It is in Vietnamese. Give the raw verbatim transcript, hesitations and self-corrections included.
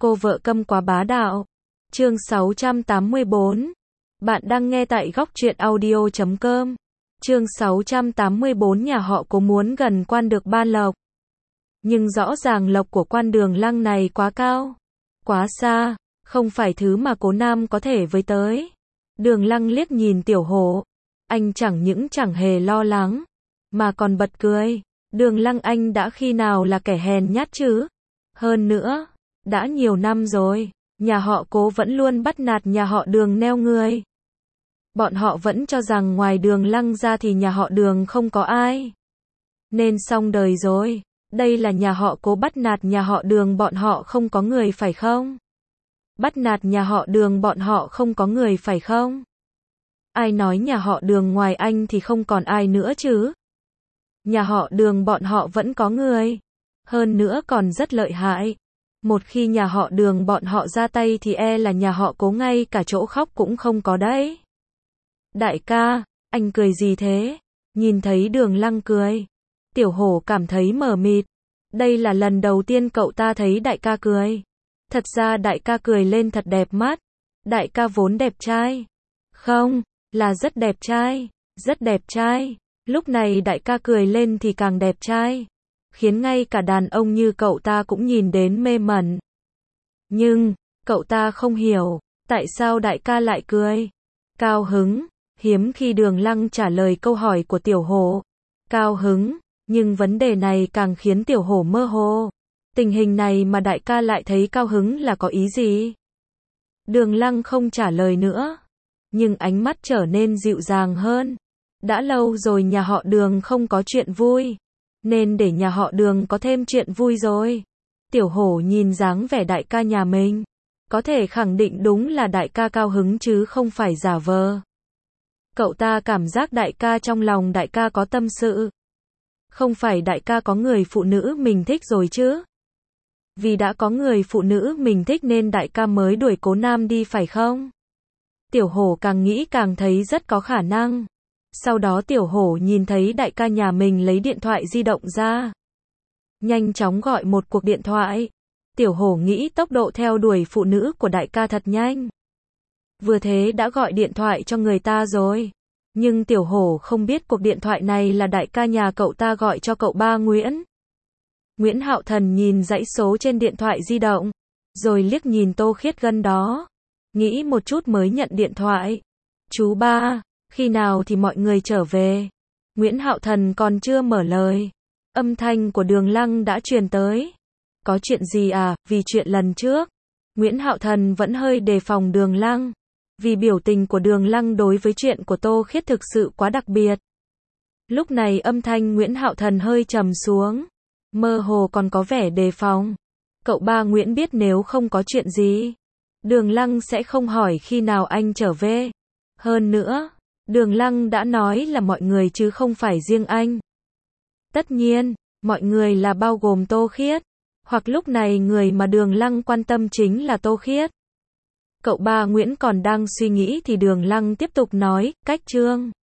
Cô vợ câm quá bá đạo. Chương sáu trăm tám mươi bốn. Bạn đang nghe tại góc truyện audio chấm com. Chương sáu trăm tám mươi bốn. Nhà họ Cố muốn gần quan được ban lộc. Nhưng rõ ràng lộc của quan Đường Lăng này quá cao, quá xa, không phải thứ mà Cố Nam có thể với tới. Đường Lăng liếc nhìn Tiểu Hổ, anh chẳng những chẳng hề lo lắng, mà còn bật cười. Đường Lăng, anh đã khi nào là kẻ hèn nhát chứ? Hơn nữa, đã nhiều năm rồi, nhà họ Cố vẫn luôn bắt nạt nhà họ Đường neo người. Bọn họ vẫn cho rằng ngoài Đường Lăng ra thì nhà họ Đường không có ai. Nên xong đời rồi, đây là nhà họ Cố bắt nạt nhà họ Đường, bọn họ không có người phải không? Bắt nạt nhà họ Đường, bọn họ không có người phải không? Ai nói nhà họ Đường ngoài anh thì không còn ai nữa chứ? Nhà họ Đường bọn họ vẫn có người, hơn nữa còn rất lợi hại. Một khi nhà họ Đường bọn họ ra tay thì e là nhà họ Cố ngay cả chỗ khóc cũng không có đấy. Đại ca, anh cười gì thế? Nhìn thấy Đường Lăng cười, Tiểu Hổ cảm thấy mờ mịt. Đây là lần đầu tiên cậu ta thấy đại ca cười. Thật ra đại ca cười lên thật đẹp mắt. Đại ca vốn đẹp trai. Không, là rất đẹp trai, rất đẹp trai. Lúc này đại ca cười lên thì càng đẹp trai, khiến ngay cả đàn ông như cậu ta cũng nhìn đến mê mẩn. Nhưng, cậu ta không hiểu, tại sao đại ca lại cười. Cao hứng, hiếm khi Đường Lăng trả lời câu hỏi của Tiểu Hổ. Cao hứng, nhưng vấn đề này càng khiến Tiểu Hổ mơ hồ. Tình hình này mà đại ca lại thấy cao hứng là có ý gì? Đường Lăng không trả lời nữa, nhưng ánh mắt trở nên dịu dàng hơn. Đã lâu rồi nhà họ Đường không có chuyện vui, nên để nhà họ Đường có thêm chuyện vui rồi. Tiểu Hổ nhìn dáng vẻ đại ca nhà mình, có thể khẳng định đúng là đại ca cao hứng chứ không phải giả vờ. Cậu ta cảm giác đại ca trong lòng đại ca có tâm sự. Không phải đại ca có người phụ nữ mình thích rồi chứ? Vì đã có người phụ nữ mình thích nên đại ca mới đuổi Cố Nam đi phải không? Tiểu Hổ càng nghĩ càng thấy rất có khả năng. Sau đó Tiểu Hổ nhìn thấy đại ca nhà mình lấy điện thoại di động ra, nhanh chóng gọi một cuộc điện thoại. Tiểu Hổ nghĩ tốc độ theo đuổi phụ nữ của đại ca thật nhanh. Vừa thế đã gọi điện thoại cho người ta rồi. Nhưng Tiểu Hổ không biết cuộc điện thoại này là đại ca nhà cậu ta gọi cho cậu ba Nguyễn. Nguyễn Hạo Thần nhìn dãy số trên điện thoại di động, rồi liếc nhìn Tô Khiết Gân đó, nghĩ một chút mới nhận điện thoại. Chú ba, khi nào thì mọi người trở về? Nguyễn Hạo Thần còn chưa mở lời, âm thanh của Đường Lăng đã truyền tới. Có chuyện gì à? Vì chuyện lần trước, Nguyễn Hạo Thần vẫn hơi đề phòng Đường Lăng, vì biểu tình của Đường Lăng đối với chuyện của Tô Khiết thực sự quá đặc biệt. Lúc này âm thanh Nguyễn Hạo Thần hơi trầm xuống, mơ hồ còn có vẻ đề phòng. Cậu ba Nguyễn biết nếu không có chuyện gì, Đường Lăng sẽ không hỏi khi nào anh trở về. Hơn nữa, Đường Lăng đã nói là mọi người chứ không phải riêng anh. Tất nhiên, mọi người là bao gồm Tô Khiết, hoặc lúc này người mà Đường Lăng quan tâm chính là Tô Khiết. Cậu ba Nguyễn còn đang suy nghĩ thì Đường Lăng tiếp tục nói, cách Trương